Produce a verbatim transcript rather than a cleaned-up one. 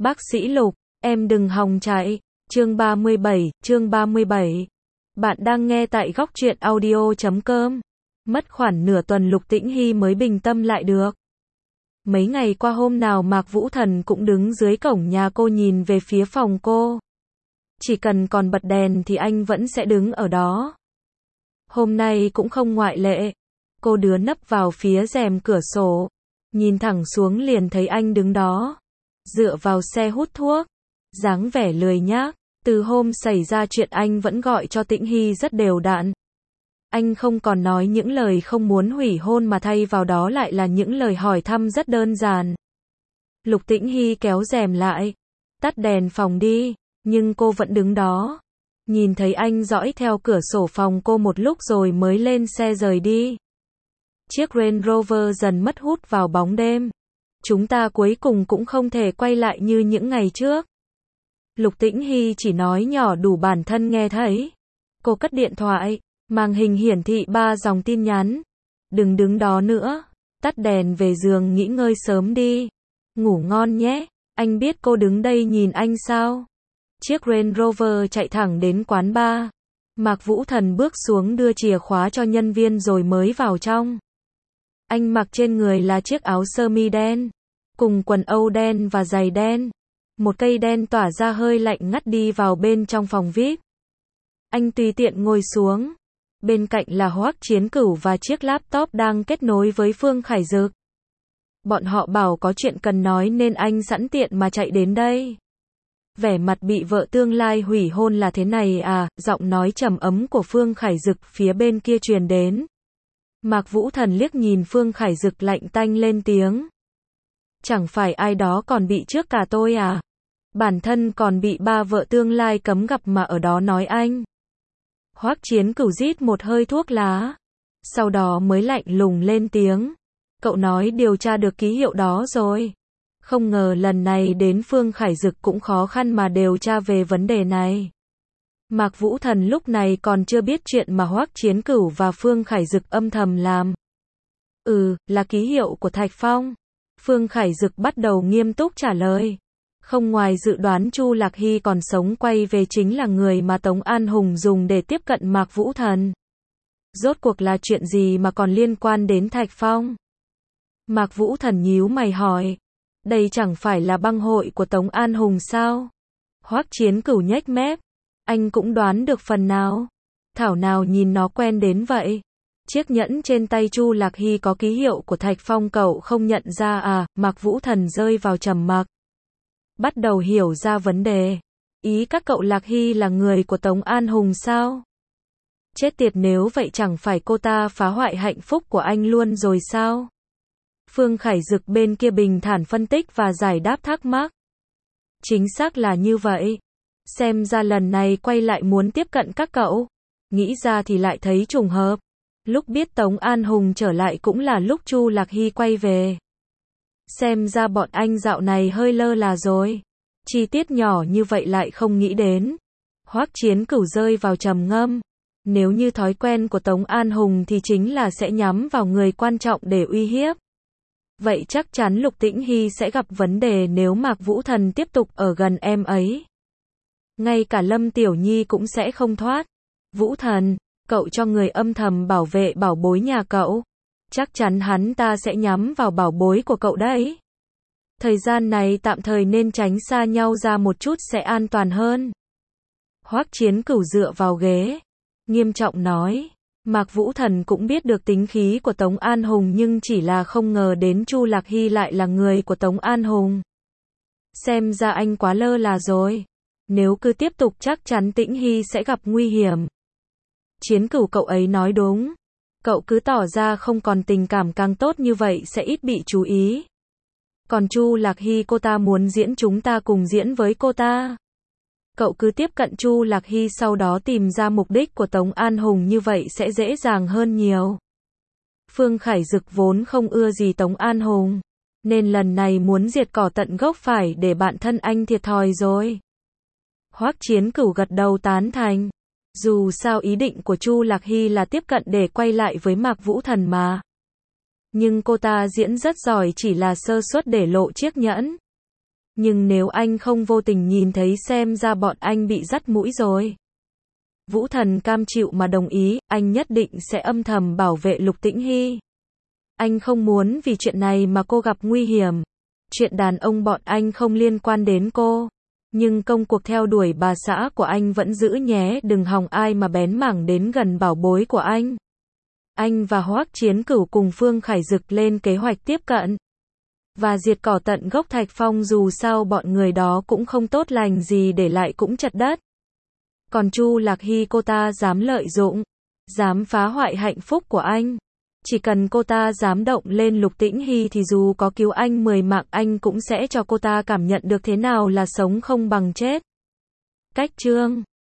Bác sĩ Lục, em đừng hòng chạy. Chương ba mươi bảy, chương ba mươi bảy. Bạn đang nghe tại góc truyện audio chấm com. Mất khoảng nửa tuần Lục Tĩnh Hy mới bình tâm lại được. Mấy ngày qua hôm nào Mạc Vũ Thần cũng đứng dưới cổng nhà cô nhìn về phía phòng cô. Chỉ cần còn bật đèn thì anh vẫn sẽ đứng ở đó. Hôm nay cũng không ngoại lệ. Cô đứa nấp vào phía rèm cửa sổ, nhìn thẳng xuống liền thấy anh đứng đó, dựa vào xe hút thuốc, dáng vẻ lười nhác. Từ hôm xảy ra chuyện anh vẫn gọi cho Tĩnh Hy rất đều đặn. Anh không còn nói những lời không muốn hủy hôn mà thay vào đó lại là những lời hỏi thăm rất đơn giản. Lục Tĩnh Hy kéo rèm lại, tắt đèn phòng đi, nhưng cô vẫn đứng đó. Nhìn thấy anh dõi theo cửa sổ phòng cô một lúc rồi mới lên xe rời đi. Chiếc Range Rover dần mất hút vào bóng đêm. Chúng ta cuối cùng cũng không thể quay lại như những ngày trước. Lục Tĩnh Hy chỉ nói nhỏ đủ bản thân nghe thấy. Cô cất điện thoại, màn hình hiển thị ba dòng tin nhắn. Đừng đứng đó nữa, tắt đèn về giường nghỉ ngơi sớm đi. Ngủ ngon nhé, anh biết cô đứng đây nhìn anh sao? Chiếc Range Rover chạy thẳng đến quán bar. Mạc Vũ Thần bước xuống đưa chìa khóa cho nhân viên rồi mới vào trong. Anh mặc trên người là chiếc áo sơ mi đen, cùng quần âu đen và giày đen. Một cây đen tỏa ra hơi lạnh ngắt đi vào bên trong phòng vi ai pi. Anh tùy tiện ngồi xuống. Bên cạnh là Hoắc Chiến Cửu và chiếc laptop đang kết nối với Phương Khải Dực. Bọn họ bảo có chuyện cần nói nên anh sẵn tiện mà chạy đến đây. Vẻ mặt bị vợ tương lai hủy hôn là thế này à? Giọng nói trầm ấm của Phương Khải Dực phía bên kia truyền đến. Mạc Vũ Thần liếc nhìn Phương Khải Dực lạnh tanh lên tiếng. Chẳng phải ai đó còn bị trước cả tôi à? Bản thân còn bị ba vợ tương lai cấm gặp mà ở đó nói anh. Hoắc Chiến Cửu rít một hơi thuốc lá, sau đó mới lạnh lùng lên tiếng. Cậu nói điều tra được ký hiệu đó rồi. Không ngờ lần này đến Phương Khải Dực cũng khó khăn mà điều tra về vấn đề này. Mạc Vũ Thần lúc này còn chưa biết chuyện mà Hoắc Chiến Cửu và Phương Khải Dực âm thầm làm. Ừ, là ký hiệu của Thạch Phong. Phương Khải Dực bắt đầu nghiêm túc trả lời. Không ngoài dự đoán Chu Lạc Hy còn sống quay về chính là người mà Tống An Hùng dùng để tiếp cận Mạc Vũ Thần. Rốt cuộc là chuyện gì mà còn liên quan đến Thạch Phong? Mạc Vũ Thần nhíu mày hỏi. Đây chẳng phải là băng hội của Tống An Hùng sao? Hoắc Chiến Cửu nhếch mép. Anh cũng đoán được phần nào. Thảo nào nhìn nó quen đến vậy. Chiếc nhẫn trên tay Chu Lạc Hy có ký hiệu của Thạch Phong cậu không nhận ra à? Mạc Vũ Thần rơi vào trầm mặc. Bắt đầu hiểu ra vấn đề. Ý các cậu Lạc Hy là người của Tống An Hùng sao? Chết tiệt, nếu vậy chẳng phải cô ta phá hoại hạnh phúc của anh luôn rồi sao? Phương Khải Dực bên kia bình thản phân tích và giải đáp thắc mắc. Chính xác là như vậy. Xem ra lần này quay lại muốn tiếp cận các cậu. Nghĩ ra thì lại thấy trùng hợp. Lúc biết Tống An Hùng trở lại cũng là lúc Chu Lạc Hy quay về. Xem ra bọn anh dạo này hơi lơ là rồi. Chi tiết nhỏ như vậy lại không nghĩ đến. Hoắc Chiến Cửu rơi vào trầm ngâm. Nếu như thói quen của Tống An Hùng thì chính là sẽ nhắm vào người quan trọng để uy hiếp. Vậy chắc chắn Lục Tĩnh Hy sẽ gặp vấn đề nếu Mạc Vũ Thần tiếp tục ở gần em ấy. Ngay cả Lâm Tiểu Nhi cũng sẽ không thoát. Vũ Thần, cậu cho người âm thầm bảo vệ bảo bối nhà cậu. Chắc chắn hắn ta sẽ nhắm vào bảo bối của cậu đấy. Thời gian này tạm thời nên tránh xa nhau ra một chút sẽ an toàn hơn. Hoắc Chiến Cửu dựa vào ghế, nghiêm trọng nói. Mạc Vũ Thần cũng biết được tính khí của Tống An Hùng nhưng chỉ là không ngờ đến Chu Lạc Hy lại là người của Tống An Hùng. Xem ra anh quá lơ là rồi. Nếu cứ tiếp tục chắc chắn Tĩnh Hy sẽ gặp nguy hiểm. Chiến Cửu, cậu ấy nói đúng. Cậu cứ tỏ ra không còn tình cảm càng tốt như vậy sẽ ít bị chú ý. Còn Chu Lạc Hy cô ta muốn diễn chúng ta cùng diễn với cô ta. Cậu cứ tiếp cận Chu Lạc Hy sau đó tìm ra mục đích của Tống An Hùng như vậy sẽ dễ dàng hơn nhiều. Phương Khải Dực vốn không ưa gì Tống An Hùng. Nên lần này muốn diệt cỏ tận gốc phải để bản thân anh thiệt thòi rồi. Hoắc Chiến Cửu gật đầu tán thành. Dù sao ý định của Chu Lạc Hy là tiếp cận để quay lại với Mạc Vũ Thần mà. Nhưng cô ta diễn rất giỏi, chỉ là sơ suất để lộ chiếc nhẫn. Nhưng nếu anh không vô tình nhìn thấy xem ra bọn anh bị dắt mũi rồi. Vũ Thần cam chịu mà đồng ý, anh nhất định sẽ âm thầm bảo vệ Lục Tĩnh Hy. Anh không muốn vì chuyện này mà cô gặp nguy hiểm. Chuyện đàn ông bọn anh không liên quan đến cô. Nhưng công cuộc theo đuổi bà xã của anh vẫn giữ nhé, đừng hòng ai mà bén mảng đến gần bảo bối của anh. Anh và Hoắc Chiến Cửu cùng Phương Khải Dực lên kế hoạch tiếp cận và diệt cỏ tận gốc Thạch Phong, dù sao bọn người đó cũng không tốt lành gì, để lại cũng chật đất. Còn Chu Lạc Hy, cô ta dám lợi dụng, dám phá hoại hạnh phúc của anh. Chỉ cần cô ta dám động lên Lục Tĩnh Hy thì dù có cứu anh mười mạng anh cũng sẽ cho cô ta cảm nhận được thế nào là sống không bằng chết. Cách chương